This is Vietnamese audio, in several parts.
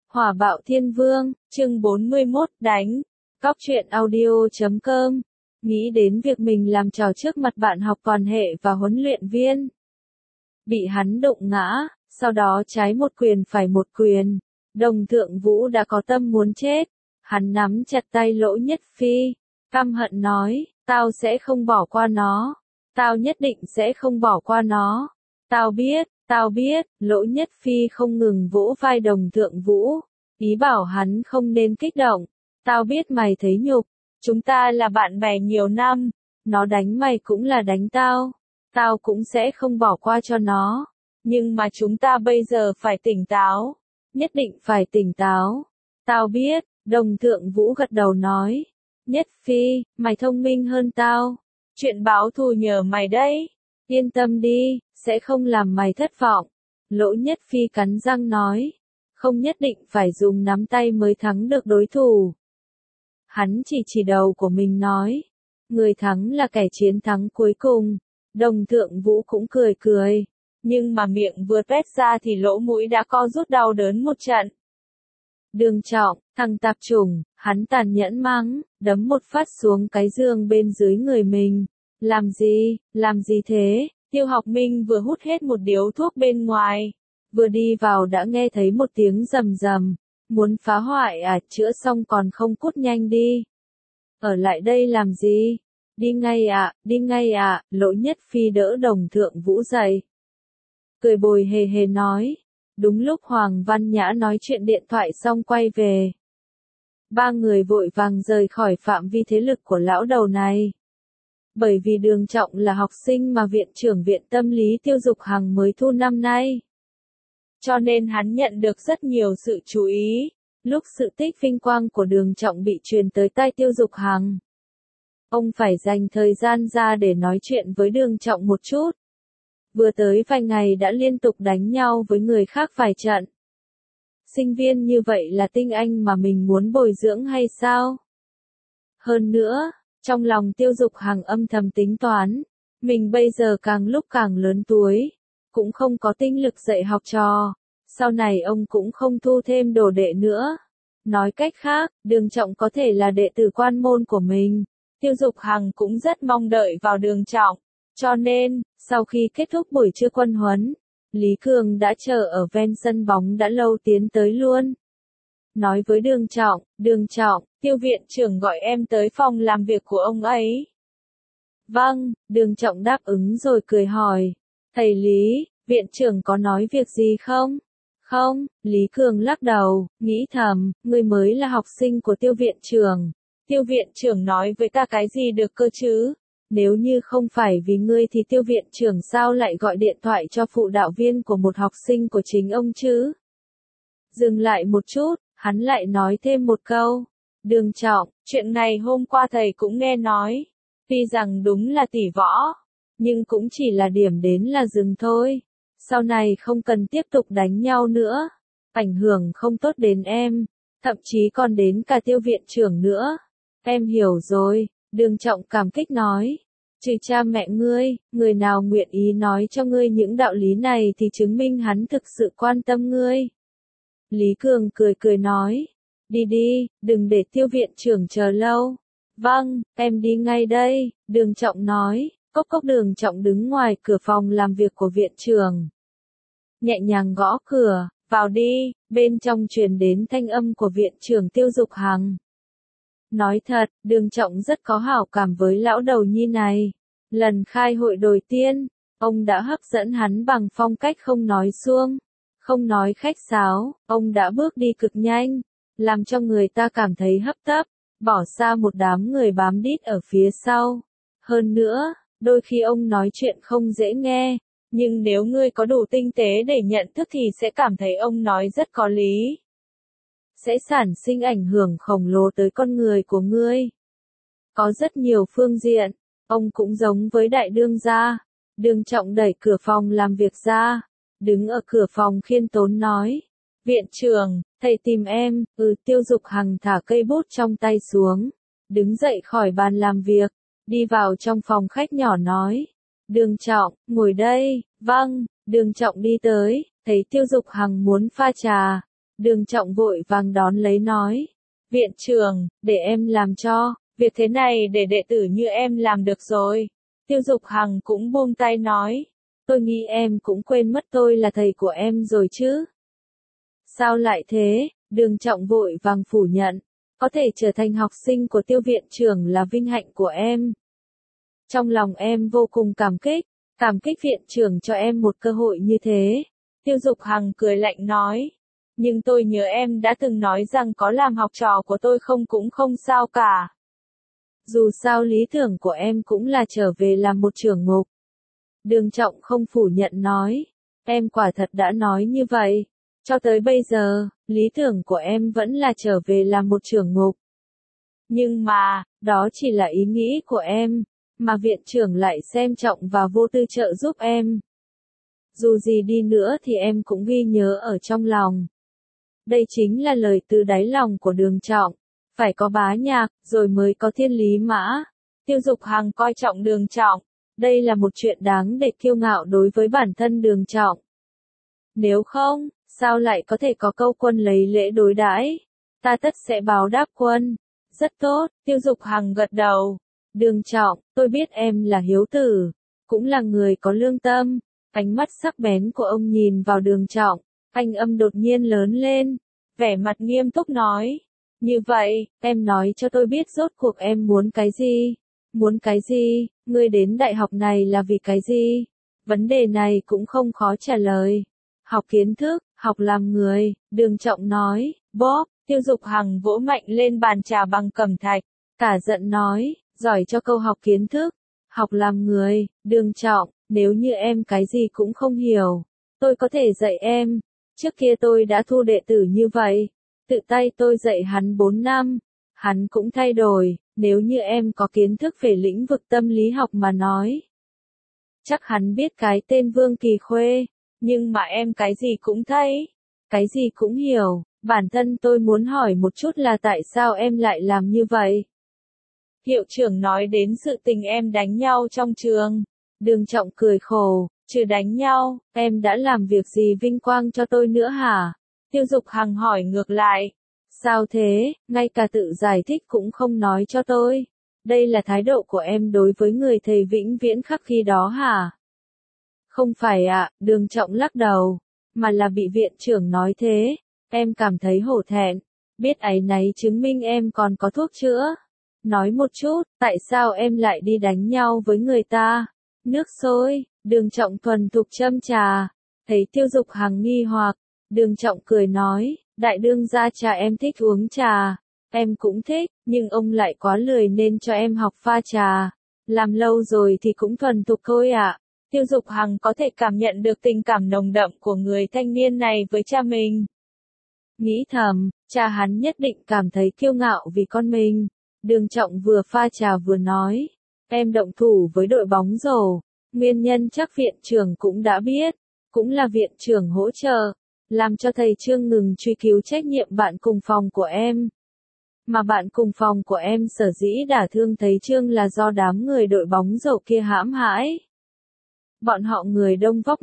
Hỏa bạo thiên vương, chương 41, đánh. Cóc truyện audio.com. Nghĩ đến việc mình làm trò trước mặt bạn học toàn hệ và huấn luyện viên. Bị hắn đụng ngã, sau đó trái một quyền phải một quyền. Đồng Thượng Vũ đã có tâm muốn chết. Hắn nắm chặt tay Lỗ Nhất Phi, căm hận nói, tao sẽ không bỏ qua nó. Tao nhất định sẽ không bỏ qua nó. Tao biết, Lỗ Nhất Phi không ngừng vỗ vai Đồng Thượng Vũ, ý bảo hắn không nên kích động. Tao biết mày thấy nhục, chúng ta là bạn bè nhiều năm, nó đánh mày cũng là đánh tao, tao cũng sẽ không bỏ qua cho nó. Nhưng mà chúng ta bây giờ phải tỉnh táo, nhất định phải tỉnh táo. Tao biết, Đồng Thượng Vũ gật đầu nói, Nhất Phi, mày thông minh hơn tao, chuyện báo thù nhờ mày đấy. Yên tâm đi, sẽ không làm mày thất vọng. Lỗ Nhất Phi cắn răng nói, không nhất định phải dùng nắm tay mới thắng được đối thủ. Hắn chỉ đầu của mình nói, người thắng là kẻ chiến thắng cuối cùng. Đồng Thượng Vũ cũng cười, nhưng mà miệng vừa tuét ra thì lỗ mũi đã co rút đau đớn một trận. Đường Trọng, thằng tạp chủng, hắn tàn nhẫn mắng, đấm một phát xuống cái giường bên dưới người mình. Làm gì thế? Tiêu Học Minh vừa hút hết một điếu thuốc bên ngoài, vừa đi vào đã nghe thấy một tiếng rầm rầm, muốn phá hoại à, chữa xong còn không cút nhanh đi. Ở lại đây làm gì? Đi ngay ạ, Lỗ Nhất Phi đỡ Đồng Thượng Vũ dậy. Cười bồi hề nói, đúng lúc Hoàng Văn Nhã nói chuyện điện thoại xong quay về. Ba người vội vàng rời khỏi phạm vi thế lực của lão đầu này. Bởi vì Đường Trọng là học sinh mà viện trưởng viện tâm lý Tiêu Dục Hằng mới thu năm nay. Cho nên hắn nhận được rất nhiều sự chú ý, lúc sự tích vinh quang của Đường Trọng bị truyền tới tai Tiêu Dục Hằng. Ông phải dành thời gian ra để nói chuyện với Đường Trọng một chút. Vừa tới vài ngày đã liên tục đánh nhau với người khác vài trận. Sinh viên như vậy là tinh anh mà mình muốn bồi dưỡng hay sao? Hơn nữa, trong lòng Tiêu Dục Hằng âm thầm tính toán, mình bây giờ càng lúc càng lớn tuổi, cũng không có tinh lực dạy học trò, sau này ông cũng không thu thêm đồ đệ nữa. Nói cách khác, Đường Trọng có thể là đệ tử quan môn của mình. Tiêu Dục Hằng cũng rất mong đợi vào Đường Trọng, cho nên, sau khi kết thúc buổi trưa quân huấn, Lý Cường đã chờ ở ven sân bóng đã lâu tiến tới luôn. Nói với Đường Trọng, Tiêu viện trưởng gọi em tới phòng làm việc của ông ấy. Vâng, Đường Trọng đáp ứng rồi cười hỏi, thầy Lý, viện trưởng có nói việc gì không? Không, Lý Cường lắc đầu, nghĩ thầm, ngươi mới là học sinh của Tiêu viện trưởng. Tiêu viện trưởng nói với ta cái gì được cơ chứ? Nếu như không phải vì ngươi thì Tiêu viện trưởng sao lại gọi điện thoại cho phụ đạo viên của một học sinh của chính ông chứ? Dừng lại một chút, hắn lại nói thêm một câu. Đường Trọng, chuyện này hôm qua thầy cũng nghe nói. Tuy rằng đúng là tỷ võ, nhưng cũng chỉ là điểm đến là dừng thôi. Sau này không cần tiếp tục đánh nhau nữa. Ảnh hưởng không tốt đến em, thậm chí còn đến cả Tiêu viện trưởng nữa. Em hiểu rồi, Đường Trọng cảm kích nói. Trừ cha mẹ ngươi, người nào nguyện ý nói cho ngươi những đạo lý này thì chứng minh hắn thực sự quan tâm ngươi. Lý Cường cười nói. Đi, đừng để Tiêu viện trưởng chờ lâu. Vâng, em đi ngay đây, Đường Trọng nói. Cốc Đường Trọng đứng ngoài cửa phòng làm việc của viện trưởng. Nhẹ nhàng gõ cửa, vào đi, bên trong truyền đến thanh âm của viện trưởng Tiêu Dục Hằng. Nói thật, Đường Trọng rất có hảo cảm với lão đầu nhi này. Lần khai hội đầu tiên, ông đã hấp dẫn hắn bằng phong cách không nói suông, không nói khách sáo, ông đã bước đi cực nhanh, làm cho người ta cảm thấy hấp tấp, bỏ xa một đám người bám đít ở phía sau. Hơn nữa, đôi khi ông nói chuyện không dễ nghe, nhưng nếu ngươi có đủ tinh tế để nhận thức thì sẽ cảm thấy ông nói rất có lý. Sẽ sản sinh ảnh hưởng khổng lồ tới con người của ngươi. Có rất nhiều phương diện, ông cũng giống với đại đương gia. Đường Trọng đẩy cửa phòng làm việc ra, đứng ở cửa phòng khiêm tốn nói. Viện trưởng, thầy tìm em. Tiêu Dục Hằng thả cây bút trong tay xuống, đứng dậy khỏi bàn làm việc, đi vào trong phòng khách nhỏ nói. Đường Trọng, ngồi đây. Vâng, Đường Trọng đi tới, thấy Tiêu Dục Hằng muốn pha trà. Đường Trọng vội vàng đón lấy nói. Viện trưởng, để em làm cho, việc thế này để đệ tử như em làm được rồi. Tiêu Dục Hằng cũng buông tay nói. Tôi nghĩ em cũng quên mất tôi là thầy của em rồi chứ. Sao lại thế? Đường Trọng vội vàng phủ nhận. Có thể trở thành học sinh của Tiêu viện trưởng là vinh hạnh của em. Trong lòng em vô cùng cảm kích viện trưởng cho em một cơ hội như thế. Tiêu Dục Hằng cười lạnh nói. Nhưng tôi nhớ em đã từng nói rằng có làm học trò của tôi không cũng không sao cả. Dù sao lý tưởng của em cũng là trở về làm một trưởng mục. Đường Trọng không phủ nhận nói. Em quả thật đã nói như vậy. Cho tới bây giờ, lý tưởng của em vẫn là trở về làm một trưởng mục. Nhưng mà, đó chỉ là ý nghĩ của em, mà viện trưởng lại xem trọng và vô tư trợ giúp em. Dù gì đi nữa thì em cũng ghi nhớ ở trong lòng. Đây chính là lời từ đáy lòng của Đường Trọng. Phải có bá nhạc, rồi mới có thiên lý mã. Tiêu Dục Hằng coi trọng Đường Trọng. Đây là một chuyện đáng để kiêu ngạo đối với bản thân Đường Trọng. Nếu không, sao lại có thể có câu quân lấy lễ đối đãi? Ta tất sẽ báo đáp quân. Rất tốt, Tiêu Dục Hằng gật đầu. Đường Trọng, tôi biết em là hiếu tử, cũng là người có lương tâm. Ánh mắt sắc bén của ông nhìn vào Đường Trọng, thanh âm đột nhiên lớn lên, vẻ mặt nghiêm túc nói. Như vậy, em nói cho tôi biết rốt cuộc em muốn cái gì? Muốn cái gì? Ngươi đến đại học này là vì cái gì? Vấn đề này cũng không khó trả lời. Học kiến thức, học làm người, Đường Trọng nói. Bóp, Tiêu Dục Hằng vỗ mạnh lên bàn trà bằng cẩm thạch, cả giận nói, giỏi cho câu học kiến thức, học làm người. Đường Trọng, nếu như em cái gì cũng không hiểu, tôi có thể dạy em. Trước kia tôi đã thu đệ tử như vậy, tự tay tôi dạy hắn 4 năm, hắn cũng thay đổi. Nếu như em có kiến thức về lĩnh vực tâm lý học mà nói, chắc hắn biết cái tên Vương Kỳ Khuê. Nhưng mà em cái gì cũng thấy, cái gì cũng hiểu. Bản thân tôi muốn hỏi một chút là tại sao em lại làm như vậy? Hiệu trưởng nói đến sự tình em đánh nhau trong trường. Đường Trọng cười khổ, trừ đánh nhau, em đã làm việc gì vinh quang cho tôi nữa hả? Tiêu Dục Hằng hỏi ngược lại. Sao thế, ngay cả tự giải thích cũng không nói cho tôi? Đây là thái độ của em đối với người thầy vĩnh viễn khắc khi đó hả? Không phải ạ, Đường Trọng lắc đầu, mà là bị viện trưởng nói thế. Em cảm thấy hổ thẹn, biết áy náy chứng minh em còn có thuốc chữa. Nói một chút, tại sao em lại đi đánh nhau với người ta? Nước sôi, Đường Trọng thuần thục châm trà. Thấy Tiêu Dục Hằng nghi hoặc, Đường Trọng cười nói, đại đương gia trà em thích uống trà. Em cũng thích, nhưng ông lại quá lười nên cho em học pha trà. Làm lâu rồi thì cũng thuần thục thôi ạ. Tiêu Dục Hằng có thể cảm nhận được tình cảm nồng đậm của người thanh niên này với cha mình. Nghĩ thầm, cha hắn nhất định cảm thấy kiêu ngạo vì con mình. Đường Trọng vừa pha trà vừa nói, em động thủ với đội bóng rổ. Nguyên nhân chắc viện trưởng cũng đã biết, cũng là viện trưởng hỗ trợ, làm cho thầy Trương ngừng truy cứu trách nhiệm bạn cùng phòng của em. Mà bạn cùng phòng của em sở dĩ đả thương thầy Trương là do đám người đội bóng rổ kia hãm hãi. Bọn họ người đông vóc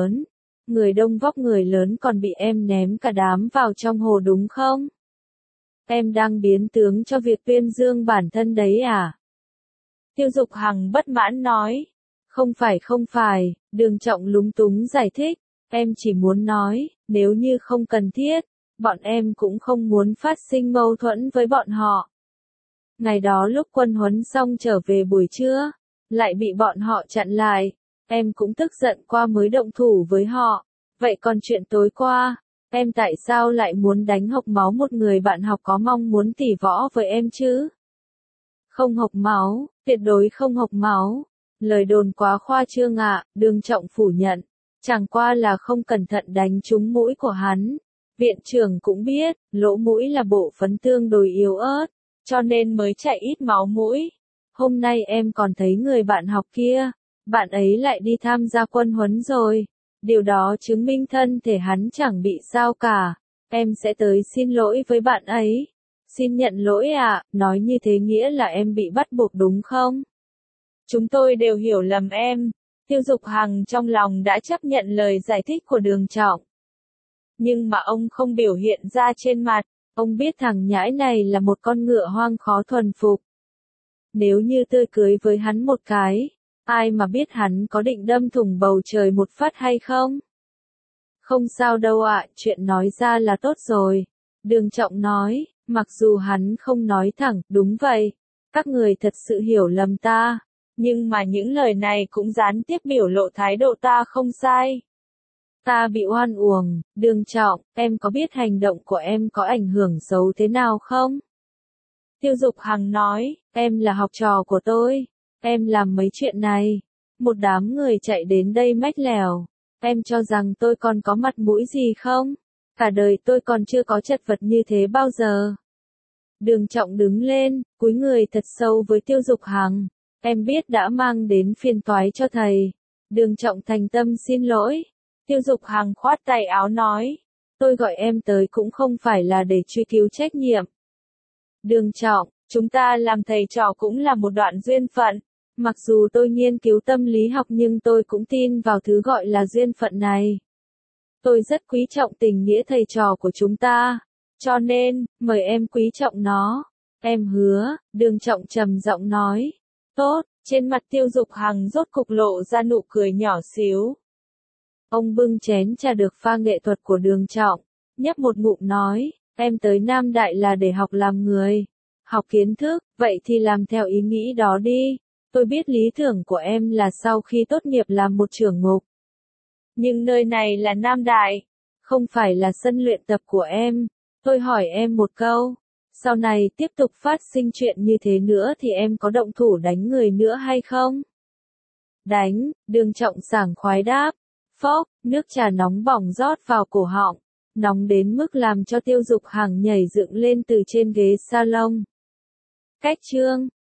người lớn còn bị em ném cả đám vào trong hồ đúng không? Em đang biến tướng cho việc tuyên dương bản thân đấy à? Tiêu Dục Hằng bất mãn nói. Không phải, Đường Trọng lúng túng giải thích. Em chỉ muốn nói, nếu như không cần thiết, bọn em cũng không muốn phát sinh mâu thuẫn với bọn họ. Ngày đó lúc quân huấn xong trở về buổi trưa, lại bị bọn họ chặn lại. Em cũng tức giận qua mới động thủ với họ. Vậy còn chuyện tối qua, em tại sao lại muốn đánh hộc máu một người bạn học có mong muốn tỉ võ với em chứ? Không hộc máu, tuyệt đối không hộc máu. Lời đồn quá khoa trương ạ, Đường Trọng phủ nhận. Chẳng qua là không cẩn thận đánh trúng mũi của hắn. Viện trưởng cũng biết, lỗ mũi là bộ phận tương đối yếu ớt, cho nên mới chảy ít máu mũi. Hôm nay em còn thấy người bạn học kia, bạn ấy lại đi tham gia quân huấn rồi. Điều đó chứng minh thân thể hắn chẳng bị sao cả. Em sẽ tới xin lỗi với bạn ấy. Xin nhận lỗi ạ, nói như thế nghĩa là em bị bắt buộc đúng không? Chúng tôi đều hiểu lầm em. Tiêu Dục Hằng trong lòng đã chấp nhận lời giải thích của Đường Trọng. Nhưng mà ông không biểu hiện ra trên mặt, ông biết thằng nhãi này là một con ngựa hoang khó thuần phục. Nếu như tôi cưới với hắn một cái, ai mà biết hắn có định đâm thủng bầu trời một phát hay không? Không sao đâu ạ, chuyện nói ra là tốt rồi. Đường Trọng nói, mặc dù hắn không nói thẳng, đúng vậy, các người thật sự hiểu lầm ta, nhưng mà những lời này cũng gián tiếp biểu lộ thái độ ta không sai. Ta bị oan uổng, Đường Trọng, em có biết hành động của em có ảnh hưởng xấu thế nào không? Tiêu Dục Hằng nói, em là học trò của tôi, em làm mấy chuyện này, một đám người chạy đến đây mách lèo, em cho rằng tôi còn có mặt mũi gì không? Cả đời tôi còn chưa có chật vật như thế bao giờ. Đường Trọng đứng lên, cúi người thật sâu với Tiêu Dục Hằng, em biết đã mang đến phiền toái cho thầy. Đường Trọng thành tâm xin lỗi. Tiêu Dục Hằng khoát tay áo nói, tôi gọi em tới cũng không phải là để truy cứu trách nhiệm. Đường Trọng, chúng ta làm thầy trò cũng là một đoạn duyên phận. Mặc dù tôi nghiên cứu tâm lý học nhưng tôi cũng tin vào thứ gọi là duyên phận này. Tôi rất quý trọng tình nghĩa thầy trò của chúng ta. Cho nên, mời em quý trọng nó. Em hứa, Đường Trọng trầm giọng nói. Tốt, trên mặt Tiêu Dục Hằng rốt cục lộ ra nụ cười nhỏ xíu. Ông bưng chén trà được pha nghệ thuật của Đường Trọng, nhấp một ngụm nói, em tới Nam Đại là để học làm người, học kiến thức, vậy thì làm theo ý nghĩ đó đi. Tôi biết lý tưởng của em là sau khi tốt nghiệp làm một trưởng mục. Nhưng nơi này là Nam Đại, không phải là sân luyện tập của em. Tôi hỏi em một câu, sau này tiếp tục phát sinh chuyện như thế nữa thì em có động thủ đánh người nữa hay không? Đánh, Đường Trọng sảng khoái đáp. Phốc, nước trà nóng bỏng rót vào cổ họng, nóng đến mức làm cho Tiêu Dục Hằng nhảy dựng lên từ trên ghế salon. Cách chương